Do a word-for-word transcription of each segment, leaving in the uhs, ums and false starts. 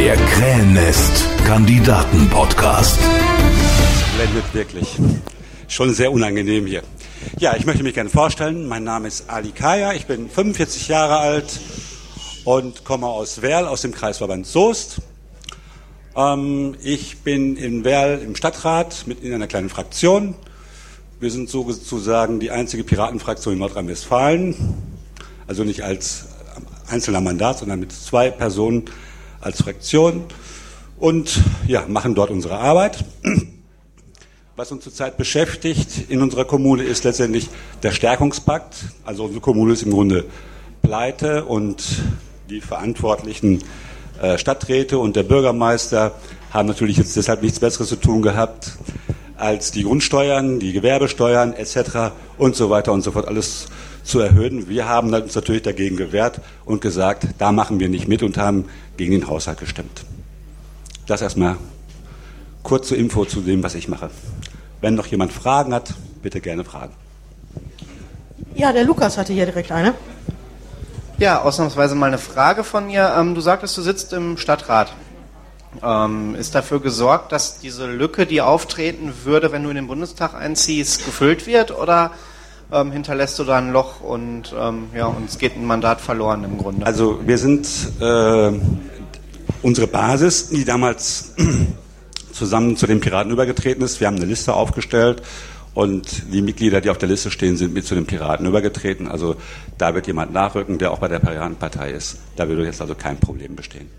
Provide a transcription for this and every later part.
Der Krähennest-Kandidaten-Podcast. Blendet wirklich. Schon sehr unangenehm hier. Ja, ich möchte mich gerne vorstellen. Mein Name ist Ali Kaya. Ich bin fünfundvierzig Jahre alt und komme aus Werl, aus dem Kreisverband Soest. Ähm, ich bin in Werl im Stadtrat mit in einer kleinen Fraktion. Wir sind sozusagen die einzige Piratenfraktion in Nordrhein-Westfalen. Also nicht als einzelner Mandat, sondern mit zwei Personen als Fraktion. Und ja, machen dort unsere Arbeit. Was uns zurzeit beschäftigt in unserer Kommune ist letztendlich der Stärkungspakt. Also unsere Kommune ist im Grunde pleite und die verantwortlichen äh, Stadträte und der Bürgermeister haben natürlich jetzt deshalb nichts Besseres zu tun gehabt, als die Grundsteuern, die Gewerbesteuern et cetera und so weiter und so fort alles zu erhöhen. Wir haben uns natürlich dagegen gewehrt und gesagt, da machen wir nicht mit und haben gegen den Haushalt gestimmt. Das erstmal kurze Info zu dem, was ich mache. Wenn noch jemand Fragen hat, bitte gerne fragen. Ja, der Lukas hatte hier direkt eine. Ja, ausnahmsweise mal eine Frage von mir. Ähm, du sagtest, du sitzt im Stadtrat. Ähm, ist dafür gesorgt, dass diese Lücke, die auftreten würde, wenn du in den Bundestag einziehst, gefüllt wird? Oder ähm, hinterlässt du da ein Loch und, ähm, ja, und es geht ein Mandat verloren im Grunde? Also wir sind äh, unsere Basis, die damals zusammen zu den Piraten übergetreten ist. Wir haben eine Liste aufgestellt und die Mitglieder, die auf der Liste stehen, sind mit zu den Piraten übergetreten. Also da wird jemand nachrücken, der auch bei der Piratenpartei ist. Da würde jetzt also kein Problem bestehen.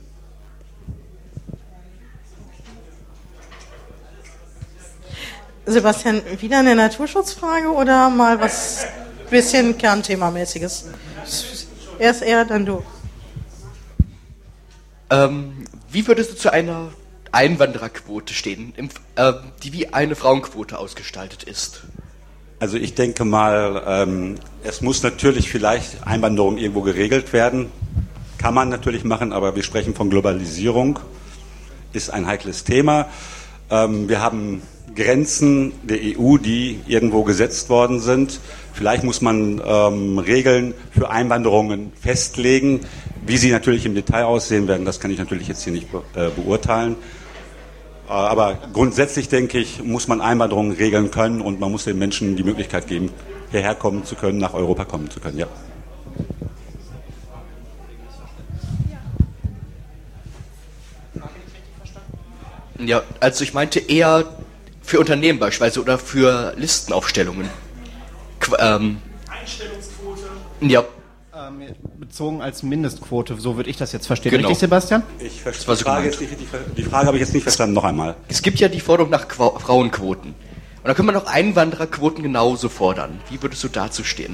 Sebastian, wieder eine Naturschutzfrage oder mal was bisschen Kernthemamäßiges? Erst er, dann du. Ähm, wie würdest du zu einer Einwandererquote stehen, im, äh, die wie eine Frauenquote ausgestaltet ist? Also ich denke mal, ähm, es muss natürlich vielleicht Einwanderung irgendwo geregelt werden. Kann man natürlich machen, aber wir sprechen von Globalisierung. Ist ein heikles Thema. Ähm, wir haben Grenzen der E U, die irgendwo gesetzt worden sind. Vielleicht muss man ähm, Regeln für Einwanderungen festlegen. Wie sie natürlich im Detail aussehen werden, das kann ich natürlich jetzt hier nicht be äh, beurteilen. Äh, aber grundsätzlich, denke ich, muss man Einwanderungen regeln können und man muss den Menschen die Möglichkeit geben, hierher kommen zu können, nach Europa kommen zu können. Ja. Ja, also ich meinte eher für Unternehmen beispielsweise oder für Listenaufstellungen. Qu ähm, Einstellungsquote? Ja. Ähm, bezogen als Mindestquote, so würde ich das jetzt verstehen. Genau. Richtig, Sebastian? Ich verstehe die Frage, jetzt nicht, die, die Frage habe ich jetzt nicht verstanden. Noch einmal. Es gibt ja die Forderung nach Qu Frauenquoten. Und da können wir noch Einwandererquoten genauso fordern. Wie würdest du dazu stehen?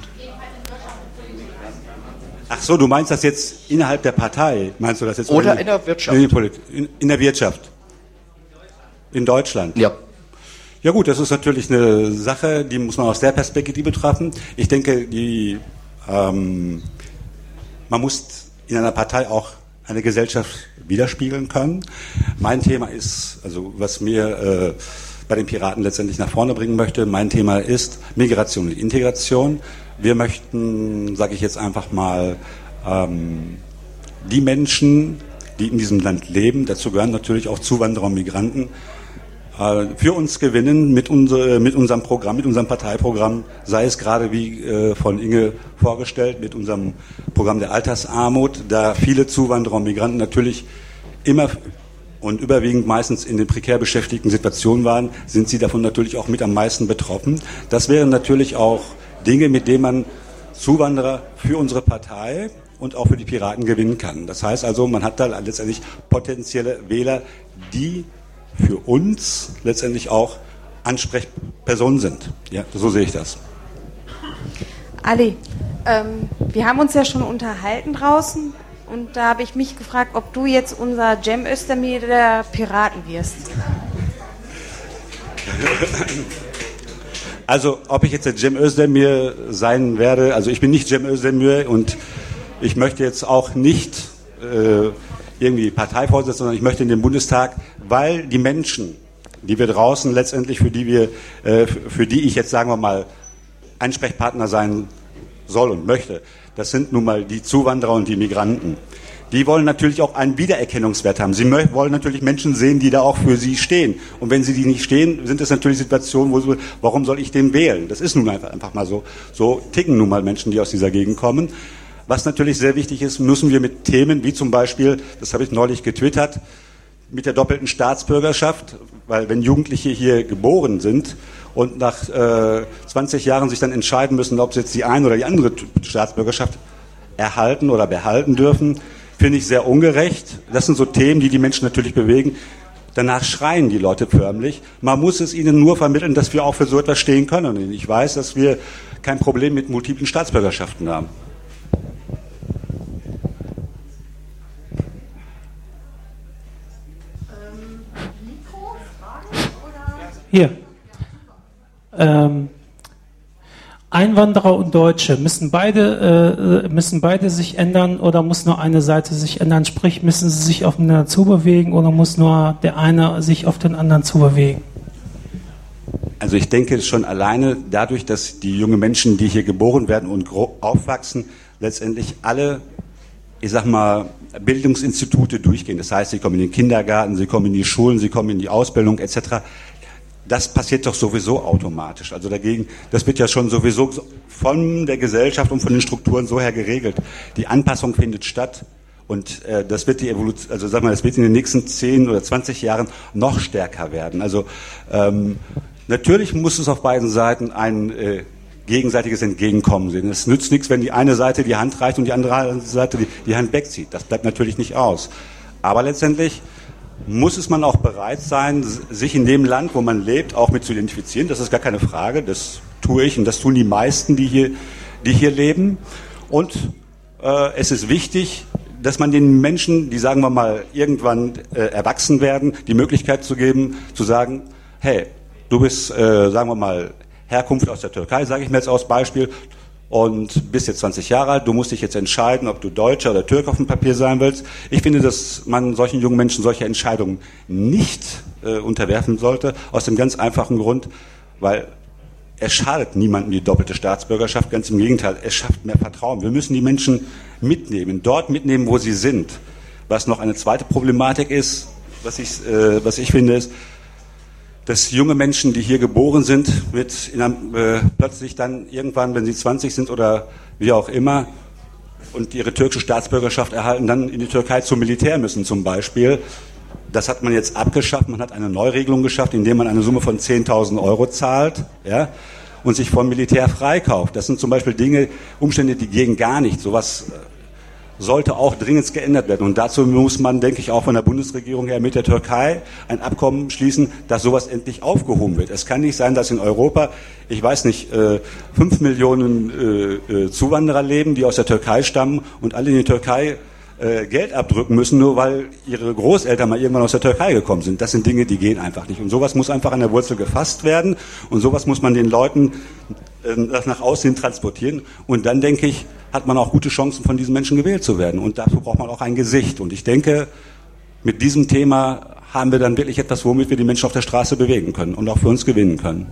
Ach so, du meinst das jetzt innerhalb der Partei? Meinst du das jetzt? Oder in der Wirtschaft? In, in der Wirtschaft. In Deutschland? Ja. Ja gut, das ist natürlich eine Sache, die muss man aus der Perspektive betrachten. Ich denke, die, ähm, man muss in einer Partei auch eine Gesellschaft widerspiegeln können. Mein Thema ist, also was mir äh, bei den Piraten letztendlich nach vorne bringen möchte, mein Thema ist Migration und Integration. Wir möchten, sage ich jetzt einfach mal, ähm, die Menschen, die in diesem Land leben, dazu gehören natürlich auch Zuwanderer und Migranten, für uns gewinnen mit, unsere, mit unserem Programm, mit unserem Parteiprogramm, sei es gerade wie äh, von Inge vorgestellt, mit unserem Programm der Altersarmut, da viele Zuwanderer und Migranten natürlich immer und überwiegend meistens in den prekär beschäftigten Situationen waren, sind sie davon natürlich auch mit am meisten betroffen. Das wären natürlich auch Dinge, mit denen man Zuwanderer für unsere Partei und auch für die Piraten gewinnen kann. Das heißt also, man hat da letztendlich potenzielle Wähler, die für uns letztendlich auch Ansprechpersonen sind. Ja, so sehe ich das. Ali, ähm, wir haben uns ja schon unterhalten draußen und da habe ich mich gefragt, ob du jetzt unser Cem Özdemir der Piraten wirst. Also, ob ich jetzt der Cem Özdemir sein werde, also ich bin nicht Cem Özdemir und ich möchte jetzt auch nicht äh, irgendwie Parteivorsitzender, sondern ich möchte in den Bundestag, weil die Menschen, die wir draußen letztendlich, für die wir, äh, für die ich jetzt, sagen wir mal, Ansprechpartner sein soll und möchte, das sind nun mal die Zuwanderer und die Migranten. die wollen natürlich auch einen Wiedererkennungswert haben. Sie mö- wollen natürlich Menschen sehen, die da auch für sie stehen. Und wenn sie die nicht stehen, sind es natürlich Situationen, wo sie, warum soll ich den wählen? Das ist nun einfach, einfach mal so. So ticken nun mal Menschen, die aus dieser Gegend kommen. Was natürlich sehr wichtig ist, müssen wir mit Themen wie zum Beispiel, das habe ich neulich getwittert, mit der doppelten Staatsbürgerschaft, weil wenn Jugendliche hier geboren sind und nach äh, zwanzig Jahren sich dann entscheiden müssen, ob sie jetzt die eine oder die andere Staatsbürgerschaft erhalten oder behalten dürfen, finde ich sehr ungerecht. Das sind so Themen, die die Menschen natürlich bewegen. Danach schreien die Leute förmlich. Man muss es ihnen nur vermitteln, dass wir auch für so etwas stehen können. Und ich weiß, dass wir kein Problem mit multiplen Staatsbürgerschaften haben. Ähm, Mikro, Frage, oder? Hier. Ähm, Einwanderer und Deutsche, müssen beide, äh, müssen beide sich ändern oder muss nur eine Seite sich ändern? Sprich, müssen sie sich aufeinander zubewegen oder muss nur der eine sich auf den anderen zubewegen? Also ich denke schon alleine dadurch, dass die jungen Menschen, die hier geboren werden und aufwachsen, letztendlich alle, ich sag mal, Bildungsinstitute durchgehen. Das heißt, sie kommen in den Kindergarten, sie kommen in die Schulen, sie kommen in die Ausbildung et cetera. Das passiert doch sowieso automatisch. Also dagegen, das wird ja schon sowieso von der Gesellschaft und von den Strukturen so her geregelt. Die Anpassung findet statt und äh, das wird die Evolution, also sag mal, das wird in den nächsten zehn oder zwanzig Jahren noch stärker werden. Also ähm, natürlich muss es auf beiden Seiten ein äh, gegenseitiges Entgegenkommen sehen. Es nützt nichts, wenn die eine Seite die Hand reicht und die andere Seite die, die Hand wegzieht. Das bleibt natürlich nicht aus. Aber letztendlich muss es man auch bereit sein, sich in dem Land, wo man lebt, auch mit zu identifizieren. Das ist gar keine Frage. Das tue ich und das tun die meisten, die hier, die hier leben. Und äh, es ist wichtig, dass man den Menschen, die sagen wir mal irgendwann äh, erwachsen werden, die Möglichkeit zu geben, zu sagen, hey, du bist, äh, sagen wir mal, Herkunft aus der Türkei, sage ich mir jetzt als Beispiel, und bist jetzt zwanzig Jahre alt, du musst dich jetzt entscheiden, ob du Deutscher oder Türke auf dem Papier sein willst. Ich finde, dass man solchen jungen Menschen solche Entscheidungen nicht äh, unterwerfen sollte, aus dem ganz einfachen Grund, weil es schadet niemandem die doppelte Staatsbürgerschaft, ganz im Gegenteil, es schafft mehr Vertrauen. Wir müssen die Menschen mitnehmen, dort mitnehmen, wo sie sind. Was noch eine zweite Problematik ist, was ich, äh, was ich finde, ist, dass junge Menschen, die hier geboren sind, mit in einem, äh, plötzlich dann irgendwann, wenn sie zwanzig sind oder wie auch immer, und ihre türkische Staatsbürgerschaft erhalten, dann in die Türkei zum Militär müssen zum Beispiel. Das hat man jetzt abgeschafft. Man hat eine Neuregelung geschafft, indem man eine Summe von zehntausend Euro zahlt, ja, und sich vom Militär freikauft. Das sind zum Beispiel Dinge, Umstände, die gehen gar nicht. Sowas sollte auch dringend geändert werden. Und dazu muss man, denke ich, auch von der Bundesregierung her mit der Türkei ein Abkommen schließen, dass sowas endlich aufgehoben wird. Es kann nicht sein, dass in Europa, ich weiß nicht, äh, fünf Millionen äh, äh, Zuwanderer leben, die aus der Türkei stammen und alle in die Türkei äh, Geld abdrücken müssen, nur weil ihre Großeltern mal irgendwann aus der Türkei gekommen sind. Das sind Dinge, die gehen einfach nicht. Und sowas muss einfach an der Wurzel gefasst werden. Und sowas muss man den Leuten äh, nach außen hin transportieren. Und dann, denke ich, hat man auch gute Chancen, von diesen Menschen gewählt zu werden. Und dafür braucht man auch ein Gesicht. Und ich denke, mit diesem Thema haben wir dann wirklich etwas, womit wir die Menschen auf der Straße bewegen können und auch für uns gewinnen können.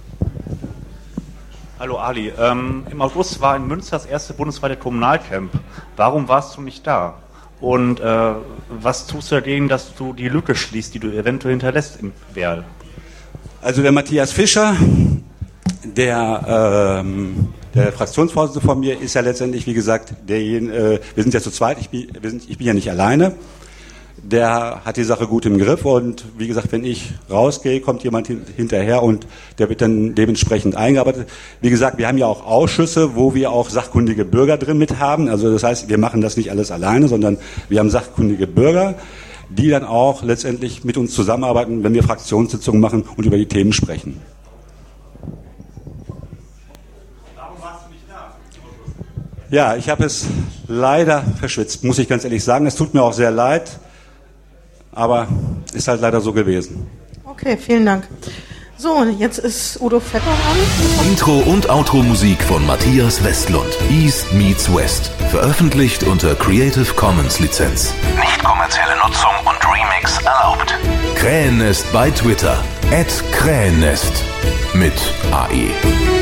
Hallo Ali, ähm, im August war in Münster das erste bundesweite Kommunalcamp. Warum warst du nicht da? Und äh, was tust du dagegen, dass du die Lücke schließt, die du eventuell hinterlässt im Werl? Also der Matthias Fischer, der... Ähm, Der Fraktionsvorsitzende von mir ist ja letztendlich, wie gesagt, derjenige, äh, wir sind ja zu zweit, ich bin, wir sind, ich bin ja nicht alleine. Der hat die Sache gut im Griff und wie gesagt, wenn ich rausgehe, kommt jemand hin, hinterher und der wird dann dementsprechend eingearbeitet. Wie gesagt, wir haben ja auch Ausschüsse, wo wir auch sachkundige Bürger drin mit haben. Also das heißt, wir machen das nicht alles alleine, sondern wir haben sachkundige Bürger, die dann auch letztendlich mit uns zusammenarbeiten, wenn wir Fraktionssitzungen machen und über die Themen sprechen. Ja, ich habe es leider verschwitzt, muss ich ganz ehrlich sagen. Es tut mir auch sehr leid, aber ist halt leider so gewesen. Okay, vielen Dank. So, jetzt ist Udo Vetter dran. Intro und Outro-Musik von Matthias Westlund. East meets West. Veröffentlicht unter Creative Commons Lizenz. Nicht kommerzielle Nutzung und Remix erlaubt. Krähennest bei Twitter. at Krähennest. Mit A E.